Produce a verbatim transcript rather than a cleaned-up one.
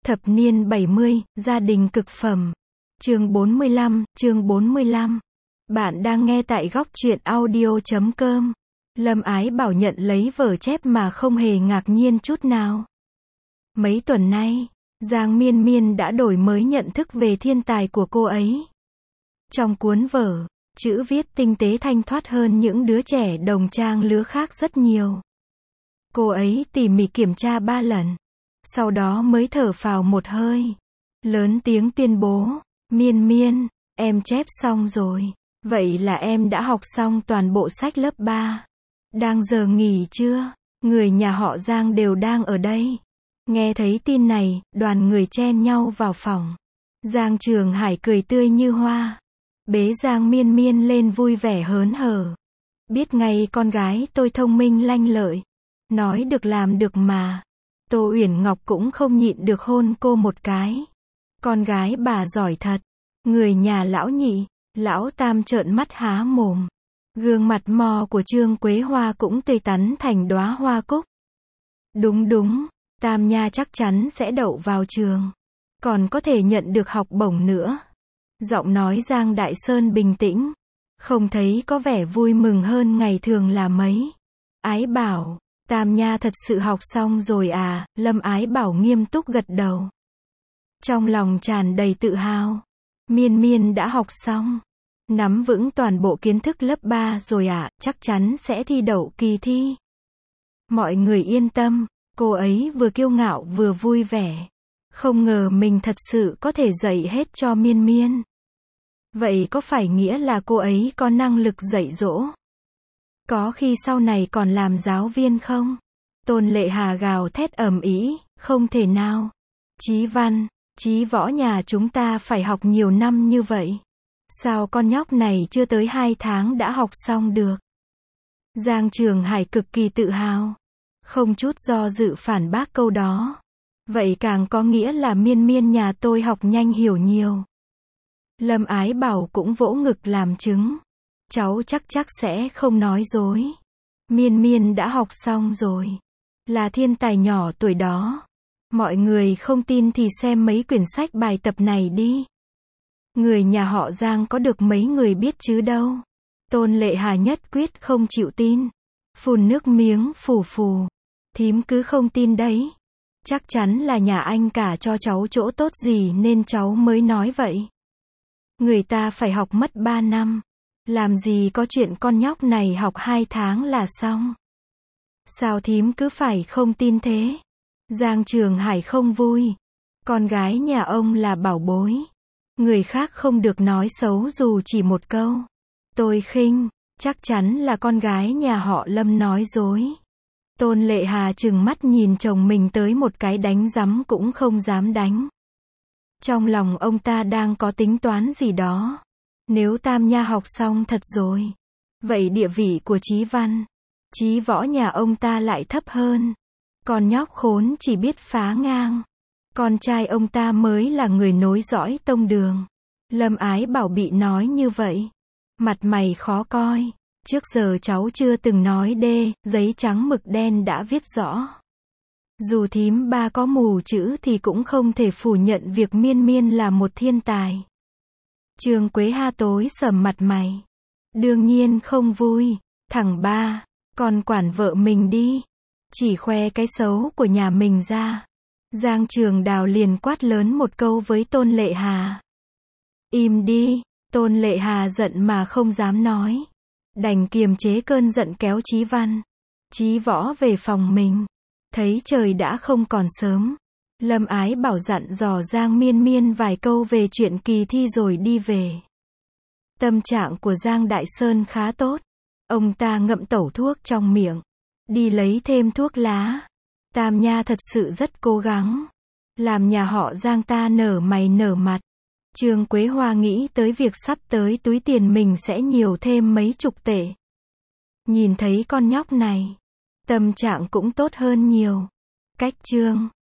Thập niên bảy mươi, gia đình cực phẩm. Chương bốn mươi lăm, chương bốn mươi lăm. Bạn đang nghe tại góc truyện audio chấm com. Lâm Ái Bảo nhận lấy vở chép mà không hề ngạc nhiên chút nào. Mấy tuần nay, Giang Miên Miên đã đổi mới nhận thức về thiên tài của cô ấy. Trong cuốn vở, chữ viết tinh tế thanh thoát hơn những đứa trẻ đồng trang lứa khác rất nhiều. Cô ấy tỉ mỉ kiểm tra ba lần. Sau đó mới thở phào một hơi. Lớn tiếng tuyên bố, Miên Miên, em chép xong rồi. Vậy là em đã học xong toàn bộ sách lớp ba. Đang giờ nghỉ chưa? Người nhà họ Giang đều đang ở đây. Nghe thấy tin này, đoàn người chen nhau vào phòng. Giang Trường Hải cười tươi như hoa. Bế Giang Miên Miên lên vui vẻ hớn hở. Biết ngay con gái tôi thông minh lanh lợi. Nói được làm được mà. Tô Uyển Ngọc cũng không nhịn được hôn cô một cái. Con gái bà giỏi thật. Người nhà lão nhị, lão tam trợn mắt há mồm. Gương mặt mò của Trương Quế Hoa cũng tươi tắn thành đóa hoa cúc. Đúng đúng, Tam Nha chắc chắn sẽ đậu vào trường. Còn có thể nhận được học bổng nữa. Giọng nói Giang Đại Sơn bình tĩnh. Không thấy có vẻ vui mừng hơn ngày thường là mấy. Ái Bảo, Tam Nha thật sự học xong rồi à? Lâm Ái Bảo nghiêm túc gật đầu. Trong lòng tràn đầy tự hào. Miên Miên đã học xong. Nắm vững toàn bộ kiến thức lớp ba rồi à, chắc chắn sẽ thi đậu kỳ thi. Mọi người yên tâm, cô ấy vừa kiêu ngạo vừa vui vẻ. Không ngờ mình thật sự có thể dạy hết cho Miên Miên. Vậy có phải nghĩa là cô ấy có năng lực dạy dỗ? Có khi sau này còn làm giáo viên không? Tôn Lệ Hà gào thét ầm ĩ, không thể nào. Chí văn, chí võ nhà chúng ta phải học nhiều năm như vậy. Sao con nhóc này chưa tới hai tháng đã học xong được? Giang Trường Hải cực kỳ tự hào. Không chút do dự phản bác câu đó. Vậy càng có nghĩa là Miên Miên nhà tôi học nhanh hiểu nhiều. Lâm Ái Bảo cũng vỗ ngực làm chứng. Cháu chắc chắc sẽ không nói dối. Miên Miên đã học xong rồi. Là thiên tài nhỏ tuổi đó. Mọi người không tin thì xem mấy quyển sách bài tập này đi. Người nhà họ Giang có được mấy người biết chứ đâu. Tôn Lệ Hà nhất quyết không chịu tin. Phun nước miếng phù phù. Thím cứ không tin đấy. Chắc chắn là nhà anh cả cho cháu chỗ tốt gì nên cháu mới nói vậy. Người ta phải học mất ba năm. Làm gì có chuyện con nhóc này học hai tháng là xong. Sao thím cứ phải không tin thế? Giang Trường Hải không vui. Con gái nhà ông là bảo bối. Người khác không được nói xấu dù chỉ một câu. Tôi khinh, chắc chắn là con gái nhà họ Lâm nói dối. Tôn Lệ Hà trừng mắt nhìn chồng mình tới một cái đánh rắm cũng không dám đánh. Trong lòng ông ta đang có tính toán gì đó. Nếu Tam Nha học xong thật rồi, vậy địa vị của Chí Văn, Chí Võ nhà ông ta lại thấp hơn. Con nhóc khốn chỉ biết phá ngang. Con trai ông ta mới là người nối dõi tông đường. Lâm Ái Bảo bị nói như vậy. Mặt mày khó coi. Trước giờ cháu chưa từng nói đê, giấy trắng mực đen đã viết rõ. Dù thím ba có mù chữ thì cũng không thể phủ nhận việc Miên Miên là một thiên tài. Trương Quế Hoa tối sầm mặt mày. Đương nhiên không vui. Thằng ba, con quản vợ mình đi. Chỉ khoe cái xấu của nhà mình ra. Giang Trường Đào liền quát lớn một câu với Tôn Lệ Hà. Im đi. Tôn Lệ Hà giận mà không dám nói. Đành kiềm chế cơn giận kéo Chí Văn, Chí Võ về phòng mình. Thấy trời đã không còn sớm. Lâm Ái Bảo dặn dò Giang Miên Miên vài câu về chuyện kỳ thi rồi đi về. Tâm trạng của Giang Đại Sơn khá tốt. Ông ta ngậm tẩu thuốc trong miệng. Đi lấy thêm thuốc lá. Tam Nha thật sự rất cố gắng. Làm nhà họ Giang ta nở mày nở mặt. Trương Quế Hoa nghĩ tới việc sắp tới túi tiền mình sẽ nhiều thêm mấy chục tệ. Nhìn thấy con nhóc này, tâm trạng cũng tốt hơn nhiều. Cách Trương